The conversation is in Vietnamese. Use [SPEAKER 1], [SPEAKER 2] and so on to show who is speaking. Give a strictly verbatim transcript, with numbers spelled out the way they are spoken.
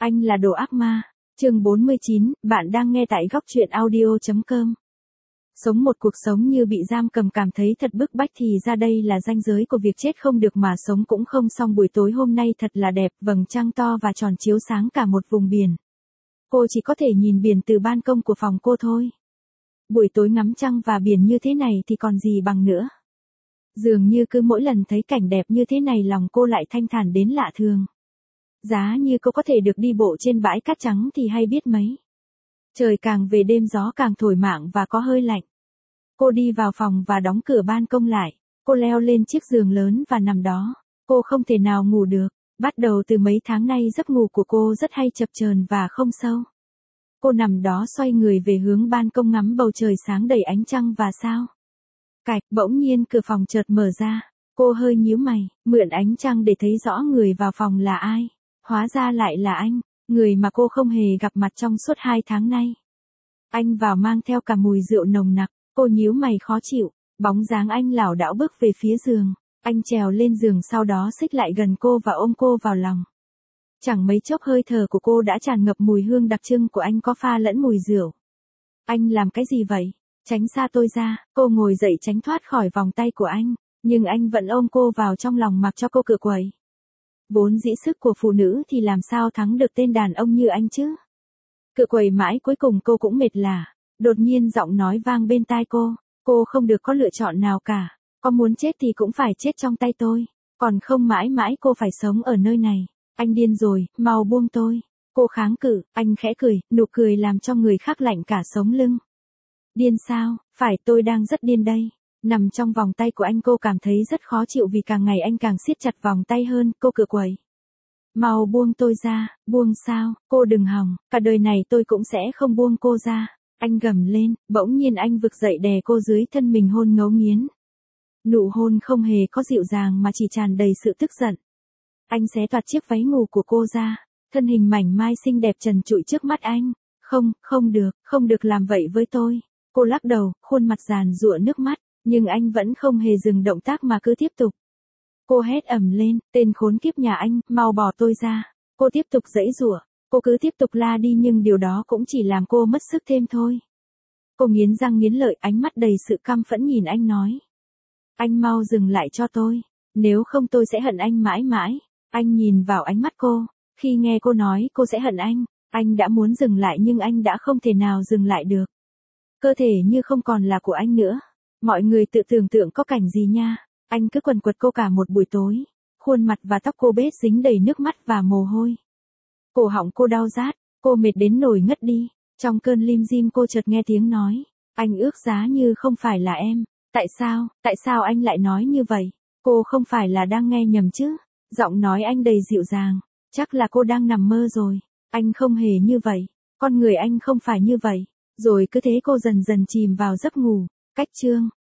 [SPEAKER 1] Anh là đồ ác ma. Chương bốn mươi chín, bạn đang nghe tại góc truyện audio chấm com. Sống một cuộc sống như bị giam cầm cảm thấy thật bức bách thì ra đây là ranh giới của việc chết không được mà sống cũng không xong. Buổi tối hôm nay thật là đẹp, vầng trăng to và tròn chiếu sáng cả một vùng biển. Cô chỉ có thể nhìn biển từ ban công của phòng cô thôi. Buổi tối ngắm trăng và biển như thế này thì còn gì bằng nữa. Dường như cứ mỗi lần thấy cảnh đẹp như thế này lòng cô lại thanh thản đến lạ thường. Giá như cô có thể được đi bộ trên bãi cát trắng thì hay biết mấy. Trời càng về đêm gió càng thổi mạng và có hơi lạnh. Cô đi vào phòng và đóng cửa ban công lại. Cô leo lên chiếc giường lớn và nằm đó. Cô không thể nào ngủ được. Bắt đầu từ mấy tháng nay giấc ngủ của cô rất hay chập chờn và không sâu. Cô nằm đó xoay người về hướng ban công ngắm bầu trời sáng đầy ánh trăng và sao. Cạch, bỗng nhiên cửa phòng chợt mở ra. Cô hơi nhíu mày, mượn ánh trăng để thấy rõ người vào phòng là ai. Hóa ra lại là anh, người mà cô không hề gặp mặt trong suốt hai tháng nay. Anh vào mang theo cả mùi rượu nồng nặc, cô nhíu mày khó chịu, bóng dáng anh lảo đảo bước về phía giường. Anh trèo lên giường sau đó xích lại gần cô và ôm cô vào lòng. Chẳng mấy chốc hơi thở của cô đã tràn ngập mùi hương đặc trưng của anh có pha lẫn mùi rượu. Anh làm cái gì vậy? Tránh xa tôi ra, cô ngồi dậy tránh thoát khỏi vòng tay của anh, nhưng anh vẫn ôm cô vào trong lòng mặc cho cô cựa quậy. Vốn dĩ sức của phụ nữ thì làm sao thắng được tên đàn ông như anh chứ? Cựa quậy mãi cuối cùng cô cũng mệt lả. Đột nhiên giọng nói vang bên tai cô, cô không được có lựa chọn nào cả, có muốn chết thì cũng phải chết trong tay tôi, còn không mãi mãi cô phải sống ở nơi này. Anh điên rồi, mau buông tôi. Cô kháng cự, anh khẽ cười, nụ cười làm cho người khác lạnh cả sống lưng. Điên sao? Phải, tôi đang rất điên đây. Nằm trong vòng tay của anh cô cảm thấy rất khó chịu vì càng ngày anh càng siết chặt vòng tay hơn, cô cựa quậy. Mau buông tôi ra, buông sao, cô đừng hòng, cả đời này tôi cũng sẽ không buông cô ra. Anh gầm lên, bỗng nhiên anh vực dậy đè cô dưới thân mình hôn ngấu nghiến. Nụ hôn không hề có dịu dàng mà chỉ tràn đầy sự tức giận. Anh xé toạc chiếc váy ngủ của cô ra, thân hình mảnh mai xinh đẹp trần trụi trước mắt anh. Không, không được, không được làm vậy với tôi. Cô lắc đầu, khuôn mặt giàn giụa nước mắt, nhưng anh vẫn không hề dừng động tác mà cứ tiếp tục. Cô hét ầm lên, tên khốn kiếp nhà anh, mau bỏ tôi ra. Cô tiếp tục giãy giụa, cô cứ tiếp tục la đi nhưng điều đó cũng chỉ làm cô mất sức thêm thôi. Cô nghiến răng nghiến lợi, ánh mắt đầy sự căm phẫn nhìn anh nói. Anh mau dừng lại cho tôi, nếu không tôi sẽ hận anh mãi mãi. Anh nhìn vào ánh mắt cô, khi nghe cô nói cô sẽ hận anh, anh đã muốn dừng lại nhưng anh đã không thể nào dừng lại được. Cơ thể như không còn là của anh nữa. Mọi người tự tưởng tượng có cảnh gì nha. Anh cứ quần quật cô cả một buổi tối. Khuôn mặt và tóc cô bết dính đầy nước mắt và mồ hôi. Cổ họng cô đau rát, cô mệt đến nổi ngất đi. Trong cơn lim dim cô chợt nghe tiếng nói. Anh ước giá như không phải là em. Tại sao, tại sao anh lại nói như vậy? Cô không phải là đang nghe nhầm chứ? Giọng nói anh đầy dịu dàng. Chắc là cô đang nằm mơ rồi. Anh không hề như vậy. Con người anh không phải như vậy. Rồi cứ thế cô dần dần chìm vào giấc ngủ. Cách chương.